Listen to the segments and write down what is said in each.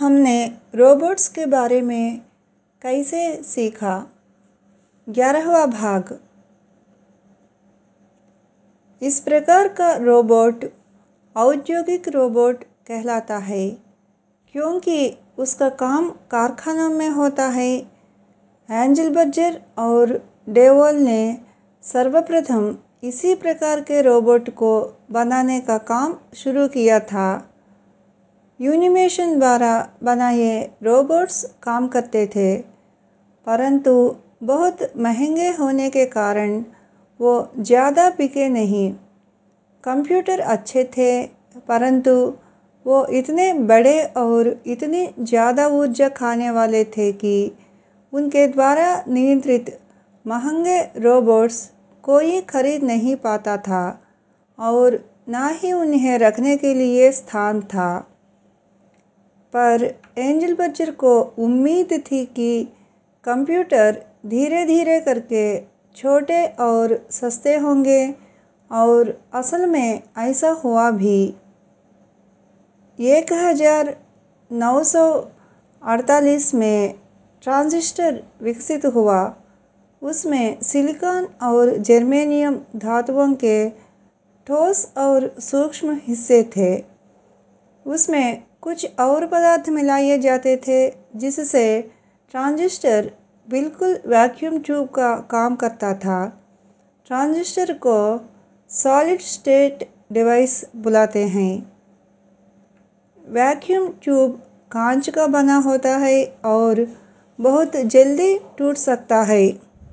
हमने रोबोट्स के बारे में कैसे सीखा। 11वां भाग। इस प्रकार का रोबोट औद्योगिक रोबोट कहलाता है क्योंकि उसका काम कारखानों में होता है। एंजलबर्गर और डेवॉल ने सर्वप्रथम इसी प्रकार के रोबोट को बनाने का काम शुरू किया था। यूनिमेशन द्वारा बनाए रोबोट्स काम करते थे, परंतु बहुत महंगे होने के कारण वो ज़्यादा बिके नहीं। कंप्यूटर अच्छे थे, परंतु वो इतने बड़े और इतनी ज़्यादा ऊर्जा खाने वाले थे कि उनके द्वारा नियंत्रित महंगे रोबोट्स कोई खरीद नहीं पाता था और ना ही उन्हें रखने के लिए स्थान था। पर एंजलबर्गर को उम्मीद थी कि कंप्यूटर धीरे धीरे करके छोटे और सस्ते होंगे, और असल में ऐसा हुआ भी। 1948 में ट्रांजिस्टर विकसित हुआ। उसमें सिलिकॉन और जर्मेनियम धातुओं के ठोस और सूक्ष्म हिस्से थे। उसमें कुछ और पदार्थ मिलाए जाते थे जिससे ट्रांजिस्टर बिल्कुल वैक्यूम ट्यूब का काम करता था। ट्रांजिस्टर को सॉलिड स्टेट डिवाइस बुलाते हैं। वैक्यूम ट्यूब कांच का बना होता है और बहुत जल्दी टूट सकता है।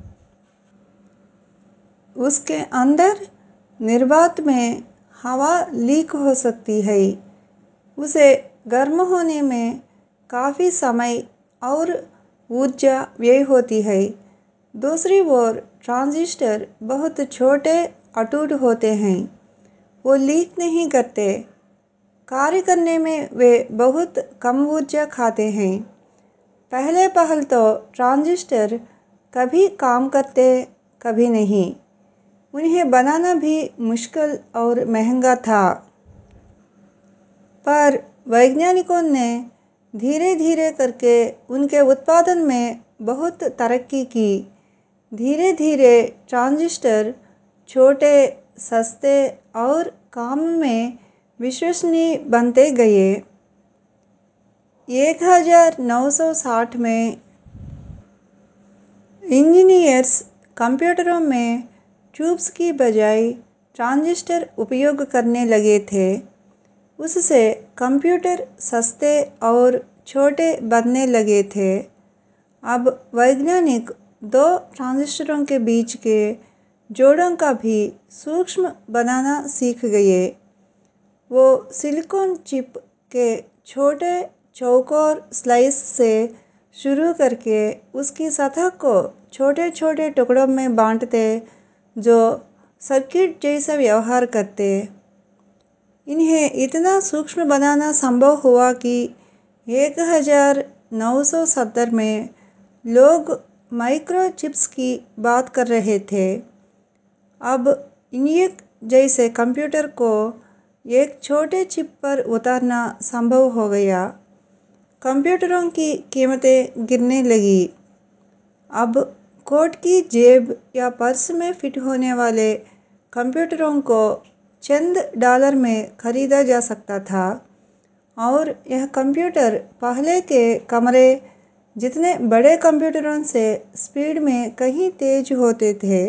उसके अंदर निर्वात में हवा लीक हो सकती है। उसे गर्म होने में काफ़ी समय और ऊर्जा व्यय होती है। दूसरी ओर ट्रांजिस्टर बहुत छोटे अटूट होते हैं। वो लीक नहीं करते। कार्य करने में वे बहुत कम ऊर्जा खाते हैं। पहले तो ट्रांजिस्टर कभी काम करते, कभी नहीं। उन्हें बनाना भी मुश्किल और महंगा था। पर वैज्ञानिकों ने धीरे धीरे करके उनके उत्पादन में बहुत तरक्की की। धीरे धीरे ट्रांजिस्टर छोटे, सस्ते और काम में विश्वसनीय बनते गए। 1960 में इंजीनियर्स कंप्यूटरों में ट्यूब्स की बजाय ट्रांजिस्टर उपयोग करने लगे थे। उससे कंप्यूटर सस्ते और छोटे बनने लगे थे। अब वैज्ञानिक दो ट्रांजिस्टरों के बीच के जोड़ों का भी सूक्ष्म बनाना सीख गए। वो सिलिकॉन चिप के छोटे चौकोर स्लाइस से शुरू करके उसकी सतह को छोटे छोटे टुकड़ों में बांटते, जो सर्किट जैसा व्यवहार करते। इन्हें इतना सूक्ष्म बनाना संभव हुआ कि 1970 में लोग माइक्रोचिप्स की बात कर रहे थे। अब ENIAC जैसे कंप्यूटर को एक छोटे चिप पर उतारना संभव हो गया। कंप्यूटरों की कीमतें गिरने लगी। अब कोट की जेब या पर्स में फिट होने वाले कंप्यूटरों को चंद डॉलर में खरीदा जा सकता था, और यह कंप्यूटर पहले के कमरे जितने बड़े कंप्यूटरों से स्पीड में कहीं तेज होते थे।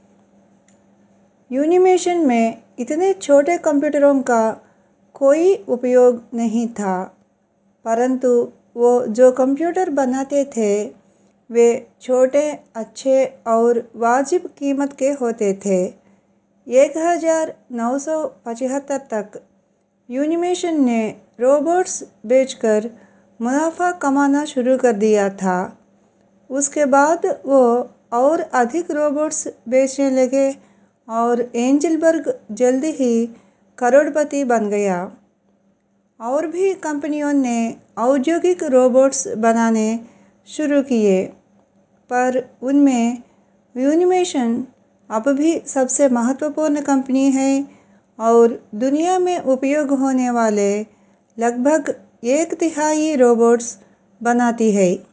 यूनिमेशन में इतने छोटे कंप्यूटरों का कोई उपयोग नहीं था, परंतु वो जो कंप्यूटर बनाते थे वे छोटे, अच्छे और वाजिब कीमत के होते थे। 1975 तक यूनिमेशन ने रोबोट्स बेचकर मुनाफा कमाना शुरू कर दिया था। उसके बाद वो और अधिक रोबोट्स बेचने लगे और एंजलबर्ग जल्दी ही करोड़पति बन गया। और भी कंपनियों ने औद्योगिक रोबोट्स बनाने शुरू किए, पर उनमें यूनिमेशन अब भी सबसे महत्वपूर्ण कंपनी है और दुनिया में उपयोग होने वाले लगभग 1/3 रोबोट्स बनाती है।